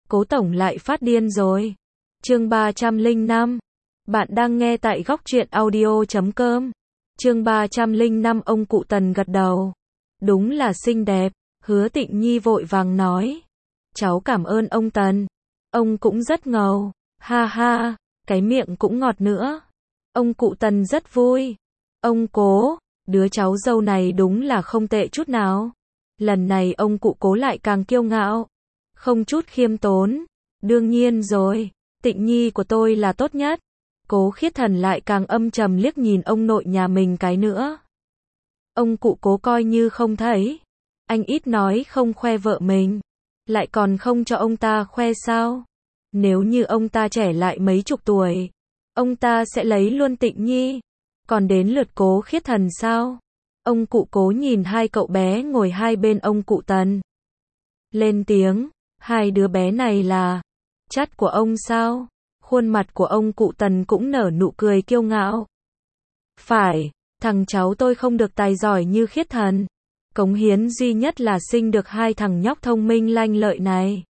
Cố tổng lại phát điên rồi. Chương 305. Bạn đang nghe tại góc truyện audio.com. Chương 305 ông cụ Tần gật đầu. Đúng là xinh đẹp, Hứa Tịnh Nhi vội vàng nói. Cháu cảm ơn ông Tần. Ông cũng rất ngầu. Ha ha, cái miệng cũng ngọt nữa. Ông cụ Tần rất vui. Ông Cố, đứa cháu dâu này đúng là không tệ chút nào. Lần này ông cụ Cố lại càng kiêu ngạo. Không chút khiêm tốn. Đương nhiên rồi, Tịnh Nhi của tôi là tốt nhất. Cố Khiết Thần lại càng âm trầm liếc nhìn ông nội nhà mình cái nữa. Ông cụ Cố coi như không thấy. Anh ít nói không khoe vợ mình. Lại còn không cho ông ta khoe sao? Nếu như ông ta trẻ lại mấy chục tuổi, ông ta sẽ lấy luôn Tịnh Nhi. Còn đến lượt Cố Khiết Thần sao? Ông cụ Cố nhìn hai cậu bé ngồi hai bên ông cụ Tần. Lên tiếng, hai đứa bé này là chắt của ông sao? Khuôn mặt của ông cụ Tần cũng nở nụ cười kiêu ngạo. Phải, thằng cháu tôi không được tài giỏi như Khiết Thần. Cống hiến duy nhất là sinh được hai thằng nhóc thông minh lanh lợi này.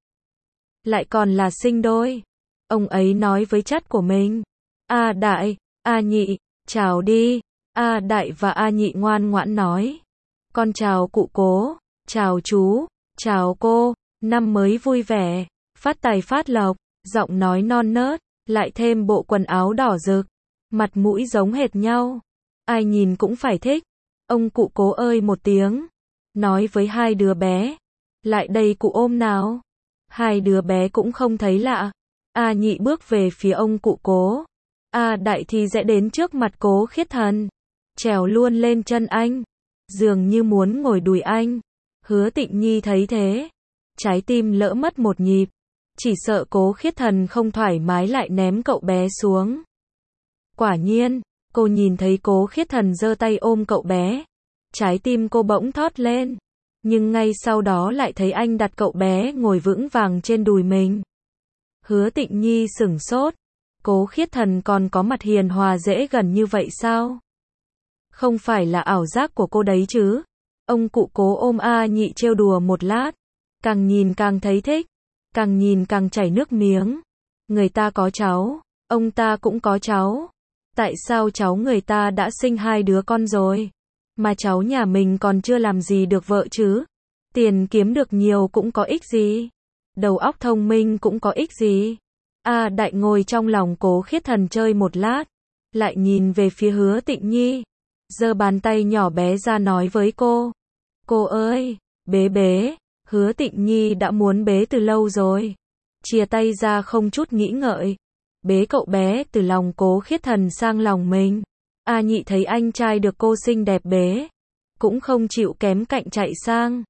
Lại còn là sinh đôi. Ông ấy nói với chắt của mình. A Đại, A Nhị, chào đi. A Đại và A Nhị ngoan ngoãn nói. Con chào cụ Cố, chào chú, chào cô, năm mới vui vẻ, phát tài phát lộc, giọng nói non nớt, lại thêm bộ quần áo đỏ rực, mặt mũi giống hệt nhau. Ai nhìn cũng phải thích. Ông cụ Cố ơi một tiếng, nói với hai đứa bé. Lại đây cụ ôm nào. Hai đứa bé cũng không thấy lạ. A Nhị bước về phía ông cụ Cố. A Đại thì sẽ đến trước mặt Cố Khiết Thần. Trèo luôn lên chân anh. Dường như muốn ngồi đùi anh. Hứa Tịnh Nhi thấy thế. Trái tim lỡ mất một nhịp. Chỉ sợ Cố Khiết Thần không thoải mái lại ném cậu bé xuống. Quả nhiên, cô nhìn thấy Cố Khiết Thần giơ tay ôm cậu bé. Trái tim cô bỗng thót lên. Nhưng ngay sau đó lại thấy anh đặt cậu bé ngồi vững vàng trên đùi mình. Hứa Tịnh Nhi sửng sốt. Cố Khiết Thần còn có mặt hiền hòa dễ gần như vậy sao? Không phải là ảo giác của cô đấy chứ? Ông cụ Cố ôm A Nhị trêu đùa một lát. Càng nhìn càng thấy thích. Càng nhìn càng chảy nước miếng. Người ta có cháu, ông ta cũng có cháu. Tại sao cháu người ta đã sinh hai đứa con rồi? Mà cháu nhà mình còn chưa làm gì được vợ chứ? Tiền kiếm được nhiều cũng có ích gì? Đầu óc thông minh cũng có ích gì? A Đại ngồi trong lòng Cố Khiết Thần chơi một lát. Lại nhìn về phía Hứa Tịnh Nhi. Giơ bàn tay nhỏ bé ra nói với cô. Cô ơi, bế bế. Hứa Tịnh Nhi đã muốn bế từ lâu rồi. Chia tay ra không chút nghĩ ngợi. Bế cậu bé từ lòng Cố Khiết Thần sang lòng mình. A Nhị thấy anh trai được cô xinh đẹp bế. Cũng không chịu kém cạnh chạy sang.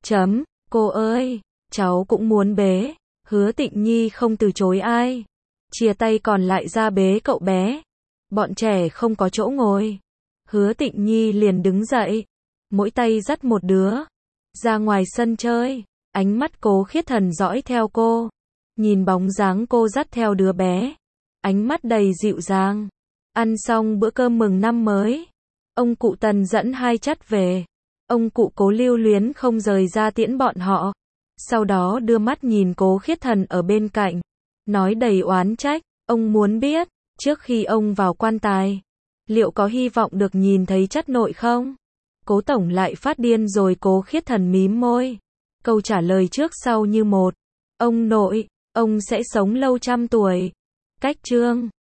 Cô ơi, cháu cũng muốn bế. Hứa Tịnh Nhi không từ chối ai. Chia tay còn lại ra bế cậu bé. Bọn trẻ không có chỗ ngồi. Hứa Tịnh Nhi liền đứng dậy. Mỗi tay dắt một đứa. Ra ngoài sân chơi. Ánh mắt Cố Khiết Thần dõi theo cô. Nhìn bóng dáng cô dắt theo đứa bé. Ánh mắt đầy dịu dàng. Ăn xong bữa cơm mừng năm mới. Ông cụ Tần dẫn hai chắt về. Ông cụ Cố lưu luyến không rời ra tiễn bọn họ. Sau đó đưa mắt nhìn Cố Khiết Thần ở bên cạnh. Nói đầy oán trách. Ông muốn biết, trước khi ông vào quan tài, liệu có hy vọng được nhìn thấy chắt nội không? Cố tổng lại phát điên rồi. Cố Khiết Thần mím môi. Câu trả lời trước sau như một. Ông nội, ông sẽ sống lâu trăm tuổi. Cách chương